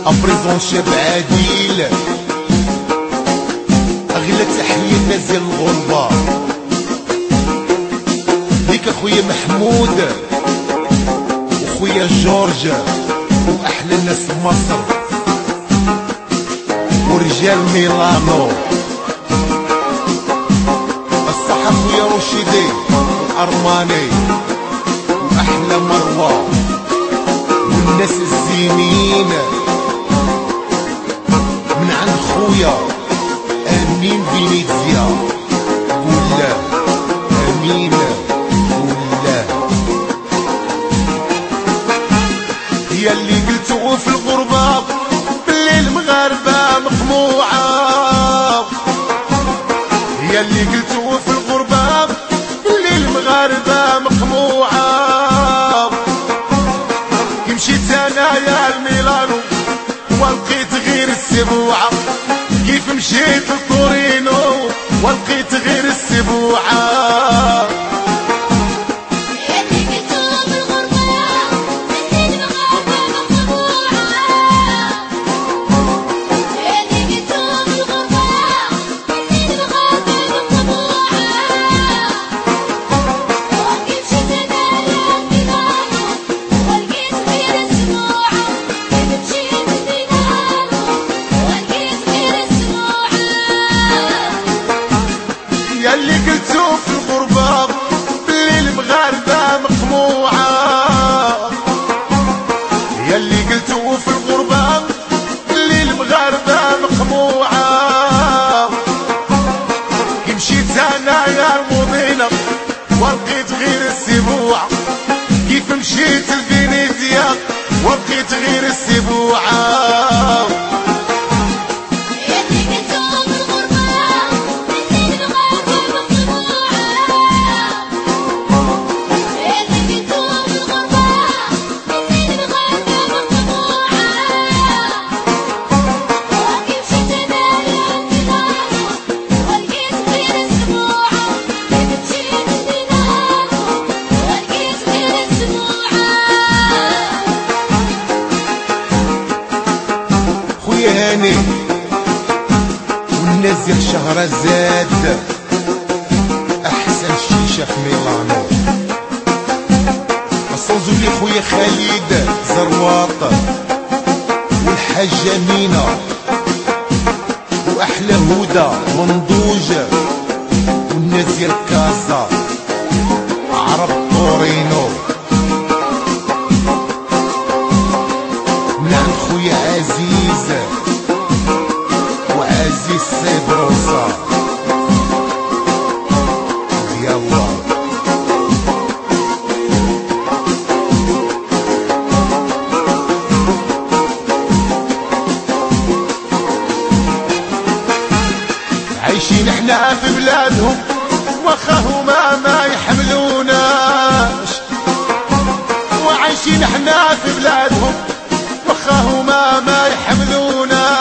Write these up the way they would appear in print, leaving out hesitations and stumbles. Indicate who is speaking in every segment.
Speaker 1: ابريزون شاب عديل، اغلى تحية الناس ديال الغربة ليك اخويا محمود وخويا جورج واحلى الناس في مصر ورجال ميلانو. الصحة خويا رشيدي والارماني واحلى مروة والناس الزينين من عند خويا امين فينيزيا. قول امين قول هي اللي قلتو في الغربة باللي المغاربة مقموعة، هي اللي قلتو في الغربة باللي المغاربة مقموعة. كي مشيت انايا لميلانو ولقيت غير السبوعة، كيف مشيت لطورينو ولقيت غير السبوعة. ياللي قلتو في الغربة باللي المغاربة مقموعة، ياللي قلتو في الغربة باللي المغاربة مقموعة. كي مشيت انايا المدينة ولقيت غير السبوعة، كيف مشيت لفينيزيا ولقيت غير السبوعة. هاني والناس ديال شهرزاد احسن شيشه في ميلانو. الصوزو لي خويا خالد زرواط والحاجه مينا واحلى هدى منضوج والناس ديال كازا عرب طورينو من عند خويا عزيز وعزيز سيبروسا. يلا عايشين احنا في بلادهم واخا هما ما يحملوناش، وعايشين احنا في بلادهم واخا هما ما يحملونا.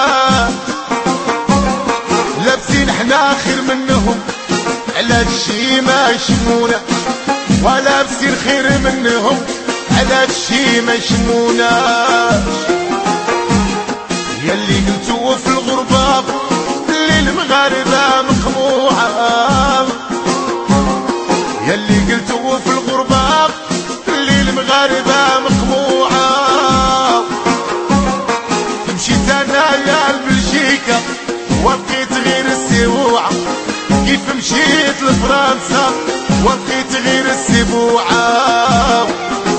Speaker 1: لابسين احنا خير منهم على هادشي ما يشمونا، ولابسين خير منهم على هادشي ما يشموناش. ياللي قلتو في الغربة باللي المغاربة مقموعة، ياللي قلتو في الغربة باللي المغاربة مقموعة. مشيت انايا لبلجيكا ولقيت غير السبوعة، كيف مشيت لفرنسا ولقيت غير السبوعة.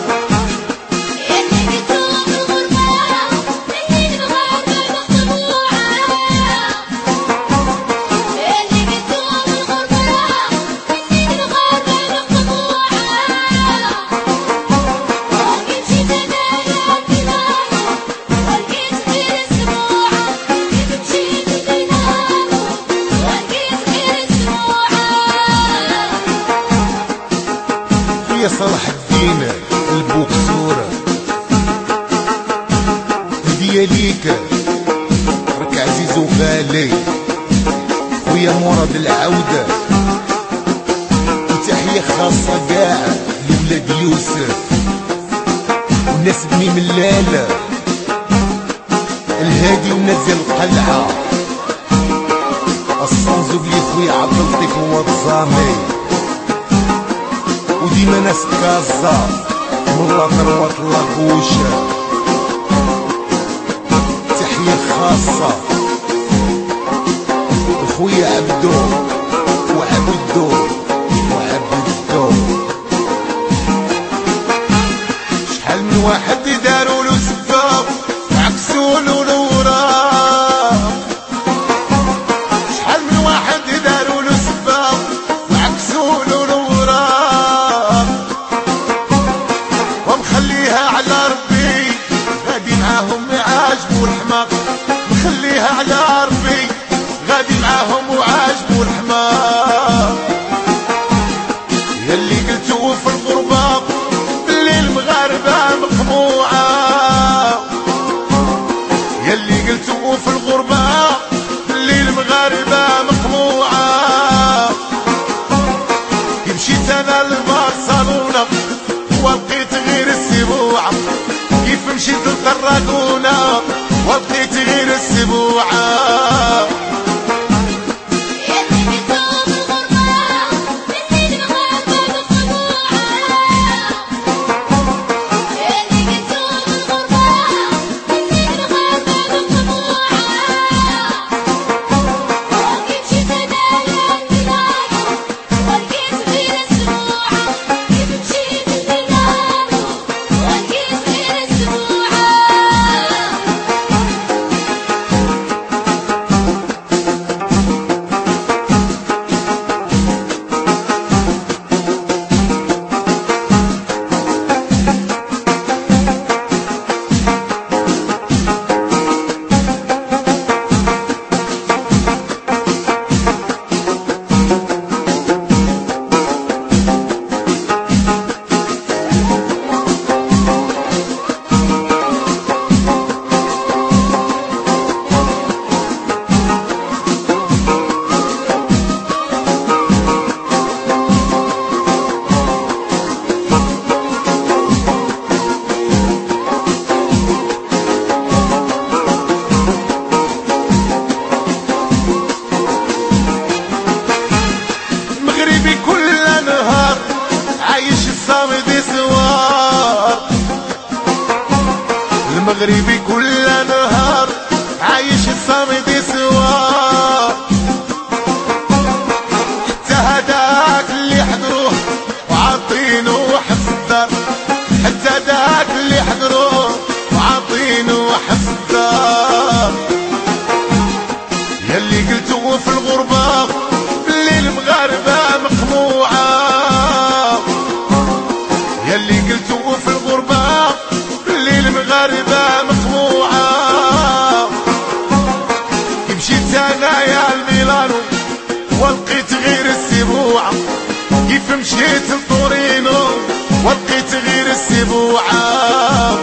Speaker 1: خويا صلاح الدين البوكسور هدية ليك راك عزيز وغالي. خويا مراد العودة وتحية خاصة كاع لولاد يوسف والناس بني ملالة الهادي ونزل القلعة الصنزوق لي خويا عبد اللطيف هو الزامي وديما ناس كازا والله ثروة لاكوش تحية خاصة خويا عبدو وعبدو شحال من واحد دارولو سباب عكسولو الوراق شحال من واحد دارولو سباب وعكسولو الوراق ومخليها على ربي غادي معاهم يعاجبو الحماق مخليها على ربي غادي معاهم وعاجبو الحماق ياللي قلتو في الغربة باللي المغاربة مقموعة ياللي قلتو في الغربة باللي المغاربة مقموعة كي مشيت انا لبرشلونة ولقيت غير السبوعة كيف مشيت للطراقونة ولقيت غير السبوعة المغربي كل نهار عايش الصامد سوار حتى هداك اللي حضروه وعاطينو حبس الدار حتى هداك اللي حضروه وعاطينو حبس الدار ياللي قلتو في الغربة باللي المغاربة مقموعة ياللي قلتو في الغربة باللي المغاربة مقموعة كي مشيت انايا لميلانو ولقيت غير السبوعة كيف مشيت لطورينو ولقيت غير السبوعة